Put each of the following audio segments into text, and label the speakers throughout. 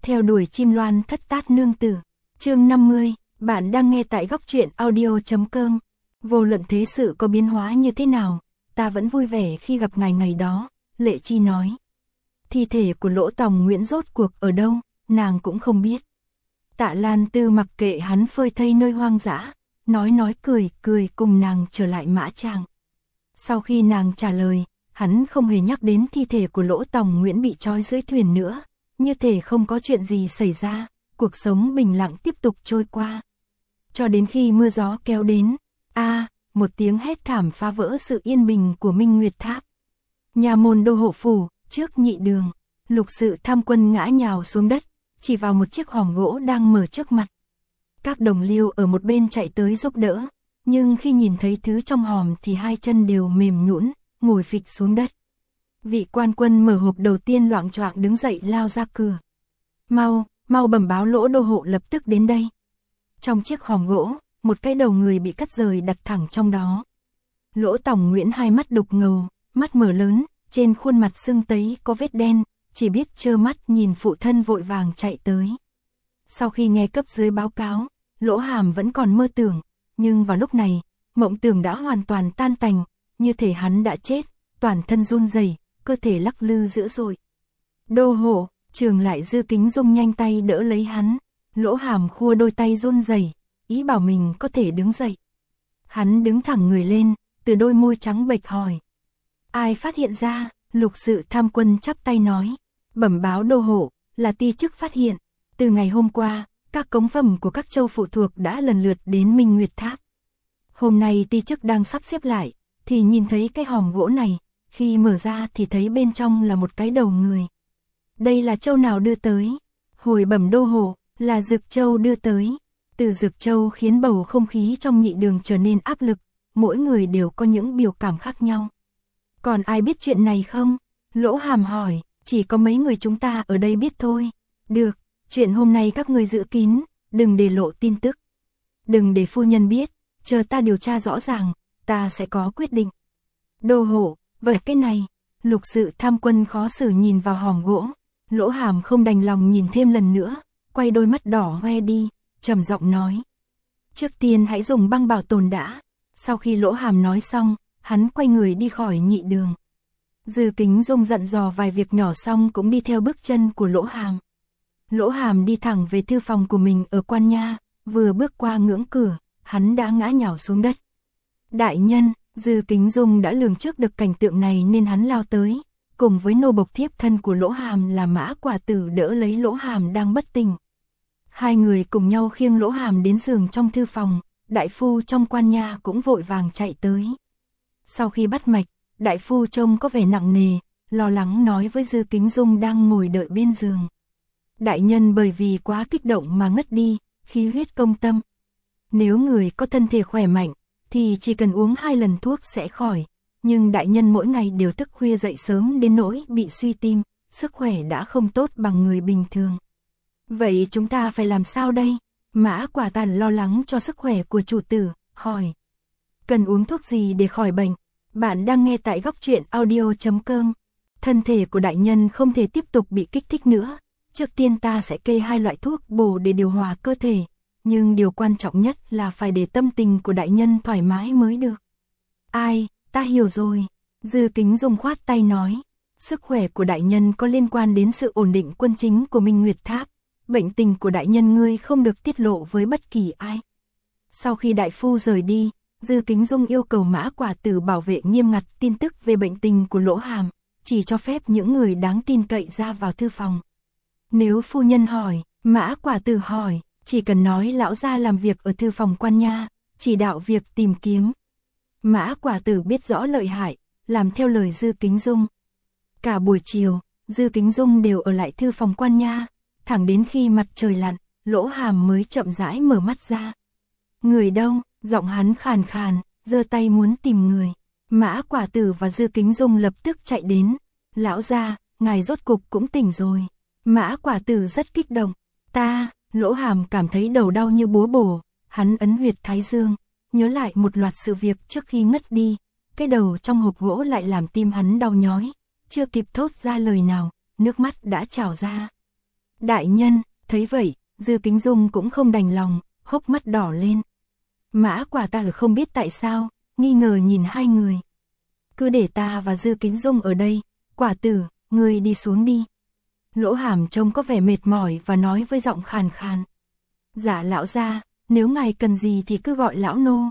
Speaker 1: Theo đuổi chim loan thất tát nương tử. Chương 50, bạn đang nghe tại góc truyện audio.com. Vô luận thế sự có biến hóa như thế nào, ta vẫn vui vẻ khi gặp ngài ngày đó, Lệ Chi nói. Thi thể của Lỗ Tòng Nguyễn rốt cuộc ở đâu, nàng cũng không biết. Tạ Lan Tư mặc kệ hắn phơi thây nơi hoang dã, nói cười cùng nàng trở lại Mã Tràng. Sau khi nàng trả lời, hắn không hề nhắc đến thi thể của Lỗ Tòng Nguyễn bị trói dưới thuyền nữa, như thể không có chuyện gì xảy ra, cuộc sống bình lặng tiếp tục trôi qua. Cho đến khi mưa gió kéo đến, một tiếng hét thảm phá vỡ sự yên bình của Minh Nguyệt Tháp. Nhà môn đô hộ phủ, trước nhị đường, Lục Sự Tham Quân ngã nhào xuống đất, chỉ vào một chiếc hòm gỗ đang mở trước mặt. Các đồng liêu ở một bên chạy tới giúp đỡ, nhưng khi nhìn thấy thứ trong hòm thì hai chân đều mềm nhũn, ngồi phịch xuống đất. Vị quan quân mở hộp đầu tiên loạng choạng đứng dậy lao ra cửa. Mau bẩm báo Lỗ đô hộ lập tức đến đây. Trong chiếc hòm gỗ, một cái đầu người bị cắt rời đặt thẳng trong đó. Lỗ Tòng Nguyễn hai mắt đục ngầu, mắt mở lớn, trên khuôn mặt sưng tấy có vết đen, chỉ biết trơ mắt nhìn phụ thân vội vàng chạy tới. Sau khi nghe cấp dưới báo cáo, Lỗ Hàm vẫn còn mơ tưởng, nhưng vào lúc này, mộng tưởng đã hoàn toàn tan tành, như thể hắn đã chết, toàn thân run rẩy, cơ thể lắc lư dữ dội. Đô hộ, Trường lại Dư Kính Dung nhanh tay đỡ lấy hắn, Lỗ Hàm khua đôi tay run rẩy, ý bảo mình có thể đứng dậy. Hắn đứng thẳng người lên, từ đôi môi trắng bệch hỏi. Ai phát hiện ra? Lục Sự Tham Quân chắp tay nói. Bẩm báo đô hộ, là ti chức phát hiện. Từ ngày hôm qua, các cống phẩm của các châu phụ thuộc đã lần lượt đến Minh Nguyệt Tháp. Hôm nay ti chức đang sắp xếp lại, thì nhìn thấy cái hòm gỗ này, khi mở ra thì thấy bên trong là một cái đầu người. Đây là châu nào đưa tới? Hồi bẩm đô hộ, là Dực Châu đưa tới. Từ Dực Châu khiến bầu không khí trong nhị đường trở nên áp lực, mỗi người đều có những biểu cảm khác nhau. Còn ai biết chuyện này không? Lỗ Hàm hỏi, chỉ có mấy người chúng ta ở đây biết thôi. Được, chuyện hôm nay các người giữ kín, đừng để lộ tin tức. Đừng để phu nhân biết, chờ ta điều tra rõ ràng, ta sẽ có quyết định. Đô hộ, vậy cái này, Lục Sự Tham Quân khó xử nhìn vào hòm gỗ, Lỗ Hàm không đành lòng nhìn thêm lần nữa, quay đôi mắt đỏ hoe đi, trầm giọng nói. Trước tiên hãy dùng băng bảo tồn đã. Sau khi Lỗ Hàm nói xong, hắn quay người đi khỏi nhị đường. Dư Kính Dung dặn dò vài việc nhỏ xong cũng đi theo bước chân của Lỗ Hàm. Lỗ Hàm đi thẳng về thư phòng của mình ở Quan Nha, vừa bước qua ngưỡng cửa, hắn đã ngã nhào xuống đất. Đại nhân, Dư Kính Dung đã lường trước được cảnh tượng này nên hắn lao tới, cùng với nô bộc thiếp thân của Lỗ Hàm là Mã Quả Tử đỡ lấy Lỗ Hàm đang bất tỉnh. Hai người cùng nhau khiêng Lỗ Hàm đến giường trong thư phòng, đại phu trong Quan Nha cũng vội vàng chạy tới. Sau khi bắt mạch, đại phu trông có vẻ nặng nề, lo lắng nói với Dư Kính Dung đang ngồi đợi bên giường. Đại nhân bởi vì quá kích động mà ngất đi, khí huyết công tâm. Nếu người có thân thể khỏe mạnh, thì chỉ cần uống 2 lần thuốc sẽ khỏi. Nhưng đại nhân mỗi ngày đều thức khuya dậy sớm đến nỗi bị suy tim, sức khỏe đã không tốt bằng người bình thường. Vậy chúng ta phải làm sao đây? Mã Quả Tàn lo lắng cho sức khỏe của chủ tử, hỏi. Cần uống thuốc gì để khỏi bệnh? Bạn đang nghe tại góc truyện audio.com. Thân thể của đại nhân không thể tiếp tục bị kích thích nữa. Trước tiên ta sẽ kê 2 loại thuốc bổ để điều hòa cơ thể. Nhưng điều quan trọng nhất là phải để tâm tình của đại nhân thoải mái mới được. Ai, ta hiểu rồi. Dư Kính Dung khoát tay nói. Sức khỏe của đại nhân có liên quan đến sự ổn định quân chính của Minh Nguyệt Tháp. Bệnh tình của đại nhân ngươi không được tiết lộ với bất kỳ ai. Sau khi đại phu rời đi, Dư Kính Dung yêu cầu Mã Quả Tử bảo vệ nghiêm ngặt tin tức về bệnh tình của Lỗ Hàm, chỉ cho phép những người đáng tin cậy ra vào thư phòng. Nếu phu nhân hỏi, Mã Quả Tử hỏi, chỉ cần nói lão gia làm việc ở thư phòng Quan Nha, chỉ đạo việc tìm kiếm. Mã Quả Tử biết rõ lợi hại, làm theo lời Dư Kính Dung. Cả buổi chiều, Dư Kính Dung đều ở lại thư phòng Quan Nha, thẳng đến khi mặt trời lặn, Lỗ Hàm mới chậm rãi mở mắt ra. Người đâu? Giọng hắn khàn khàn, giơ tay muốn tìm người. Mã Quả Tử và Dư Kính Dung lập tức chạy đến. Lão gia, ngài rốt cục cũng tỉnh rồi. Mã Quả Tử rất kích động. Lỗ Hàm cảm thấy đầu đau như búa bổ. Hắn ấn huyệt thái dương, nhớ lại một loạt sự việc trước khi ngất đi. Cái đầu trong hộp gỗ lại làm tim hắn đau nhói. Chưa kịp thốt ra lời nào, nước mắt đã trào ra. Đại nhân, thấy vậy, Dư Kính Dung cũng không đành lòng, hốc mắt đỏ lên. Mã Quả Tử không biết tại sao, nghi ngờ nhìn hai người. Cứ để ta và Dư Kính Dung ở đây, Quả Tử, ngươi đi xuống đi. Lỗ Hàm trông có vẻ mệt mỏi và nói với giọng khàn khàn. Dạ lão gia, nếu ngài cần gì thì cứ gọi lão nô.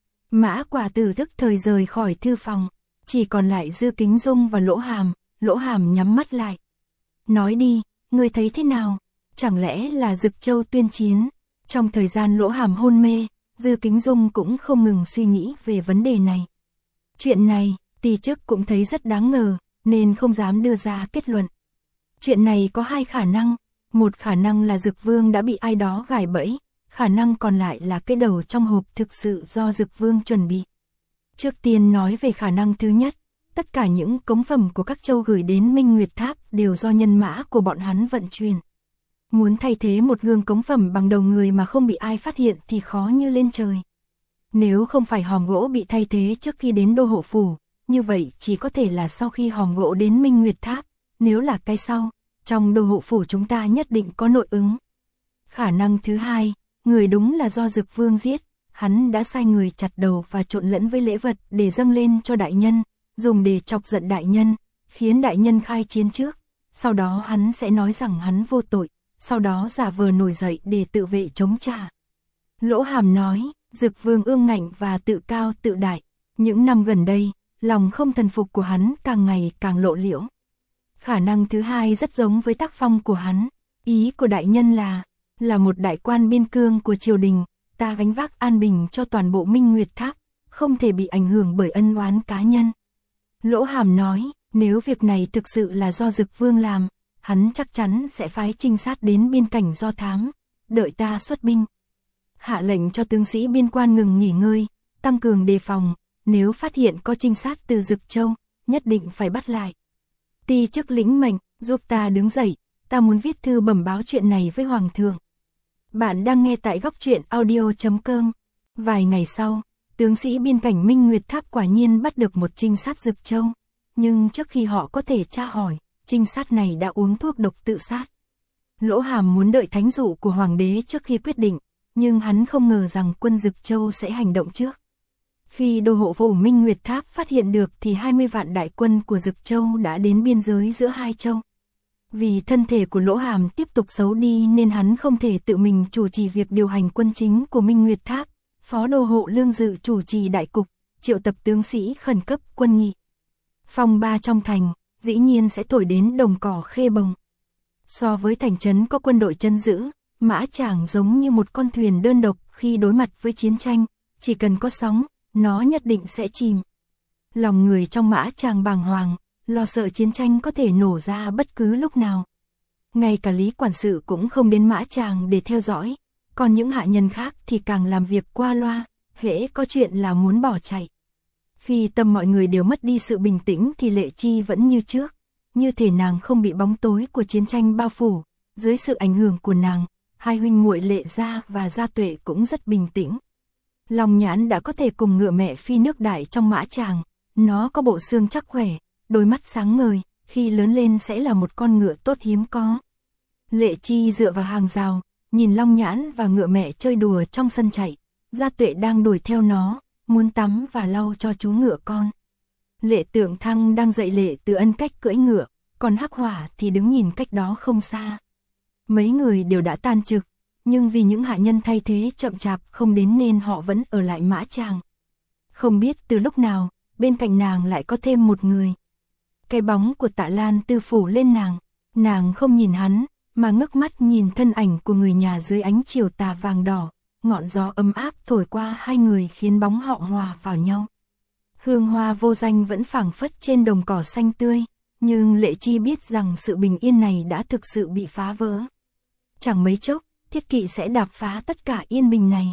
Speaker 1: Mã Quả Tử tức thời rời khỏi thư phòng, chỉ còn lại Dư Kính Dung và Lỗ Hàm nhắm mắt lại. Nói đi, ngươi thấy thế nào? Chẳng lẽ là Dực Châu tuyên chiến? Trong thời gian Lỗ Hàm hôn mê, Dư Kính Dung cũng không ngừng suy nghĩ về vấn đề này. Chuyện này, Ti Chức cũng thấy rất đáng ngờ, nên không dám đưa ra kết luận. Chuyện này có hai khả năng, một khả năng là Dực Vương đã bị ai đó gài bẫy, khả năng còn lại là cái đầu trong hộp thực sự do Dực Vương chuẩn bị. Trước tiên nói về khả năng thứ nhất, tất cả những cống phẩm của các châu gửi đến Minh Nguyệt Tháp đều do nhân mã của bọn hắn vận chuyển. Muốn thay thế một gương cống phẩm bằng đầu người mà không bị ai phát hiện thì khó như lên trời. Nếu không phải hòm gỗ bị thay thế trước khi đến đô hộ phủ, như vậy chỉ có thể là sau khi hòm gỗ đến Minh Nguyệt Tháp, nếu là cái sau, trong đô hộ phủ chúng ta nhất định có nội ứng. Khả năng thứ hai, người đúng là do Dực Vương giết, hắn đã sai người chặt đầu và trộn lẫn với lễ vật để dâng lên cho đại nhân, dùng để chọc giận đại nhân, khiến đại nhân khai chiến trước, sau đó hắn sẽ nói rằng hắn vô tội, sau đó giả vờ nổi dậy để tự vệ chống trả. Lỗ Hàm nói, Dực Vương ương ngạnh và tự cao tự đại, những năm gần đây, lòng không thần phục của hắn càng ngày càng lộ liễu. Khả năng thứ hai rất giống với tác phong của hắn, ý của đại nhân là một đại quan biên cương của triều đình, ta gánh vác an bình cho toàn bộ Minh Nguyệt Tháp, không thể bị ảnh hưởng bởi ân oán cá nhân. Lỗ Hàm nói, nếu việc này thực sự là do Dực Vương làm, hắn chắc chắn sẽ phái trinh sát đến biên cảnh do thám, đợi ta xuất binh. Hạ lệnh cho tướng sĩ biên quan ngừng nghỉ ngơi, tăng cường đề phòng, nếu phát hiện có trinh sát từ Dực Châu, nhất định phải bắt lại. Ti Chức lĩnh mệnh, giúp ta đứng dậy, ta muốn viết thư bẩm báo chuyện này với Hoàng thượng. Bạn đang nghe tại góc truyện audio.com. Vài ngày sau, tướng sĩ biên cảnh Minh Nguyệt Tháp quả nhiên bắt được một trinh sát Dực Châu, nhưng trước khi họ có thể tra hỏi, trinh sát này đã uống thuốc độc tự sát. Lỗ Hàm muốn đợi thánh dụ của hoàng đế trước khi quyết định, nhưng hắn không ngờ rằng quân Dực Châu sẽ hành động trước. Khi đô hộ phủ Minh Nguyệt Tháp phát hiện được thì 20 vạn đại quân của Dực Châu đã đến biên giới giữa hai châu. Vì thân thể của Lỗ Hàm tiếp tục xấu đi nên hắn không thể tự mình chủ trì việc điều hành quân chính của Minh Nguyệt Tháp, phó đô hộ Lương Dự chủ trì đại cục, triệu tập tướng sĩ khẩn cấp quân nghị. Phong ba trong thành, dĩ nhiên sẽ thổi đến đồng cỏ Khê Bồng. So với thành trấn có quân đội trấn giữ, Mã Tràng giống như một con thuyền đơn độc khi đối mặt với chiến tranh, chỉ cần có sóng, nó nhất định sẽ chìm. Lòng người trong Mã Tràng bàng hoàng, lo sợ chiến tranh có thể nổ ra bất cứ lúc nào. Ngay cả Lý quản sự cũng không đến Mã Tràng để theo dõi, còn những hạ nhân khác thì càng làm việc qua loa, hễ có chuyện là muốn bỏ chạy. Khi tâm mọi người đều mất đi sự bình tĩnh thì Lệ Chi vẫn như trước, như thể nàng không bị bóng tối của chiến tranh bao phủ, dưới sự ảnh hưởng của nàng, hai huynh muội Lệ Gia và Gia Tuệ cũng rất bình tĩnh. Long Nhãn đã có thể cùng ngựa mẹ phi nước đại trong Mã Tràng, nó có bộ xương chắc khỏe, đôi mắt sáng ngời, khi lớn lên sẽ là một con ngựa tốt hiếm có. Lệ Chi dựa vào hàng rào, nhìn Long Nhãn và ngựa mẹ chơi đùa trong sân chạy, Gia Tuệ đang đuổi theo nó, muốn tắm và lau cho chú ngựa con. Lệ Tượng Thăng đang dạy Lệ Từ Ân cách cưỡi ngựa, còn Hắc Hỏa thì đứng nhìn cách đó không xa. Mấy người đều đã tan trực, nhưng vì những hạ nhân thay thế chậm chạp không đến nên họ vẫn ở lại Mã Tràng. Không biết từ lúc nào, bên cạnh nàng lại có thêm một người. Cái bóng của Tạ Lan Tư phủ lên nàng không nhìn hắn, mà ngước mắt nhìn thân ảnh của người nhà dưới ánh chiều tà vàng đỏ, ngọn gió ấm áp thổi qua hai người khiến bóng họ hòa vào nhau. Hương hoa vô danh vẫn phảng phất trên đồng cỏ xanh tươi, nhưng Lệ Chi biết rằng sự bình yên này đã thực sự bị phá vỡ. Chẳng mấy chốc, Thiết Kỵ sẽ đạp phá tất cả yên bình này.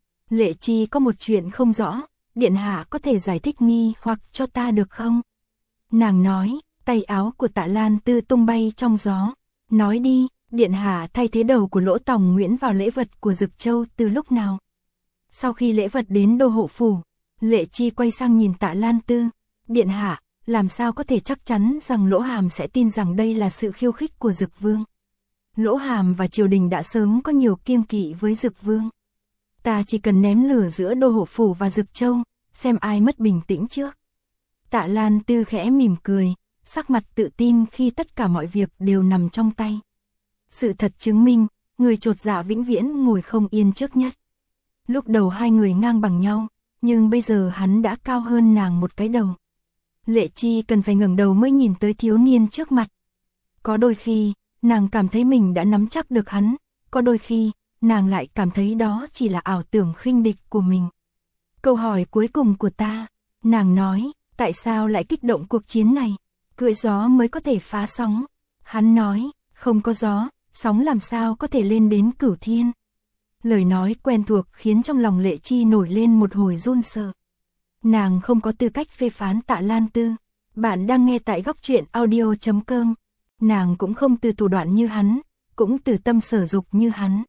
Speaker 1: Lệ Chi có một chuyện không rõ, điện hạ có thể giải thích nghi hoặc cho ta được không? Nàng nói, tay áo của Tạ Lan Tư tung bay trong gió. Nói đi, điện hạ thay thế đầu của Lỗ Tòng Nguyễn vào lễ vật của Dực Châu từ lúc nào? Sau khi lễ vật đến đô hộ phủ, Lệ Chi quay sang nhìn Tạ Lan Tư. Điện hạ, làm sao có thể chắc chắn rằng Lỗ Hàm sẽ tin rằng đây là sự khiêu khích của Dực Vương? Lỗ Hàm và triều đình đã sớm có nhiều kiêng kỵ với Dực Vương. Ta chỉ cần ném lửa giữa Đô Hộ Phủ và Dực Châu, xem ai mất bình tĩnh trước. Tạ Lan Tư khẽ mỉm cười, sắc mặt tự tin khi tất cả mọi việc đều nằm trong tay. Sự thật chứng minh, người chột dạ vĩnh viễn ngồi không yên trước nhất. Lúc đầu hai người ngang bằng nhau, nhưng bây giờ hắn đã cao hơn nàng một cái đầu. Lệ Chi cần phải ngẩng đầu mới nhìn tới thiếu niên trước mặt. Có đôi khi, nàng cảm thấy mình đã nắm chắc được hắn, có đôi khi, nàng lại cảm thấy đó chỉ là ảo tưởng khinh địch của mình. Câu hỏi cuối cùng của ta, nàng nói, tại sao lại kích động cuộc chiến này? Cưỡi gió mới có thể phá sóng. Hắn nói, không có gió, sóng làm sao có thể lên đến Cửu Thiên. Lời nói quen thuộc khiến trong lòng Lệ Chi nổi lên một hồi run sợ. Nàng không có tư cách phê phán Tạ Lan Tư. Bạn đang nghe tại góc truyện audio.com. Nàng cũng không từ thủ đoạn như hắn, cũng từ tâm sở dục như hắn.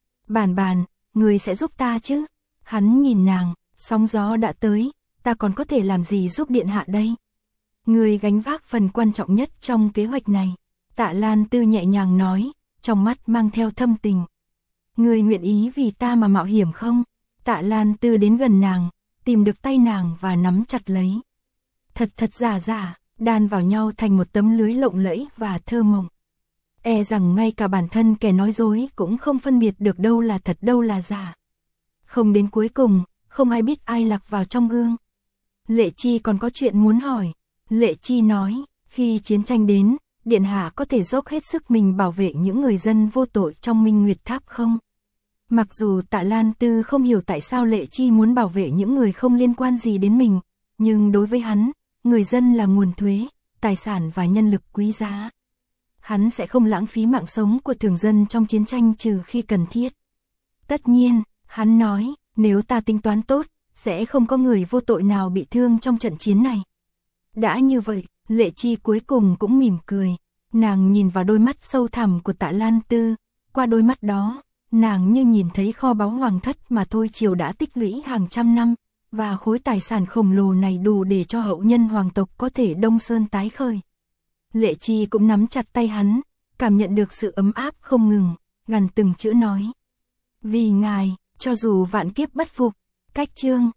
Speaker 1: Bàn, người sẽ giúp ta chứ? Hắn nhìn nàng, sóng gió đã tới, ta còn có thể làm gì giúp điện hạ đây? Người gánh vác phần quan trọng nhất trong kế hoạch này. Tạ Lan Tư nhẹ nhàng nói, trong mắt mang theo thâm tình. Người nguyện ý vì ta mà mạo hiểm không? Tạ Lan Tư đến gần nàng, tìm được tay nàng và nắm chặt lấy. Thật giả, đan vào nhau thành một tấm lưới lộng lẫy và thơ mộng. E rằng ngay cả bản thân kẻ nói dối cũng không phân biệt được đâu là thật đâu là giả. Không đến cuối cùng, không ai biết ai lạc vào trong gương. Lệ Chi còn có chuyện muốn hỏi. Lệ Chi nói, khi chiến tranh đến, điện hạ có thể dốc hết sức mình bảo vệ những người dân vô tội trong Minh Nguyệt Tháp không? Mặc dù Tạ Lan Tư không hiểu tại sao Lệ Chi muốn bảo vệ những người không liên quan gì đến mình, nhưng đối với hắn, người dân là nguồn thuế, tài sản và nhân lực quý giá. Hắn sẽ không lãng phí mạng sống của thường dân trong chiến tranh trừ khi cần thiết. Tất nhiên, hắn nói, nếu ta tính toán tốt, sẽ không có người vô tội nào bị thương trong trận chiến này. Đã như vậy, Lệ Chi cuối cùng cũng mỉm cười. Nàng nhìn vào đôi mắt sâu thẳm của Tạ Lan Tư. Qua đôi mắt đó, nàng như nhìn thấy kho báu hoàng thất mà Thôi Triều đã tích lũy hàng trăm năm. Và khối tài sản khổng lồ này đủ để cho hậu nhân hoàng tộc có thể đông sơn tái khởi. Lệ Chi cũng nắm chặt tay hắn, cảm nhận được sự ấm áp không ngừng, gần từng chữ nói. Vì ngài, cho dù vạn kiếp bất phục. Cách chương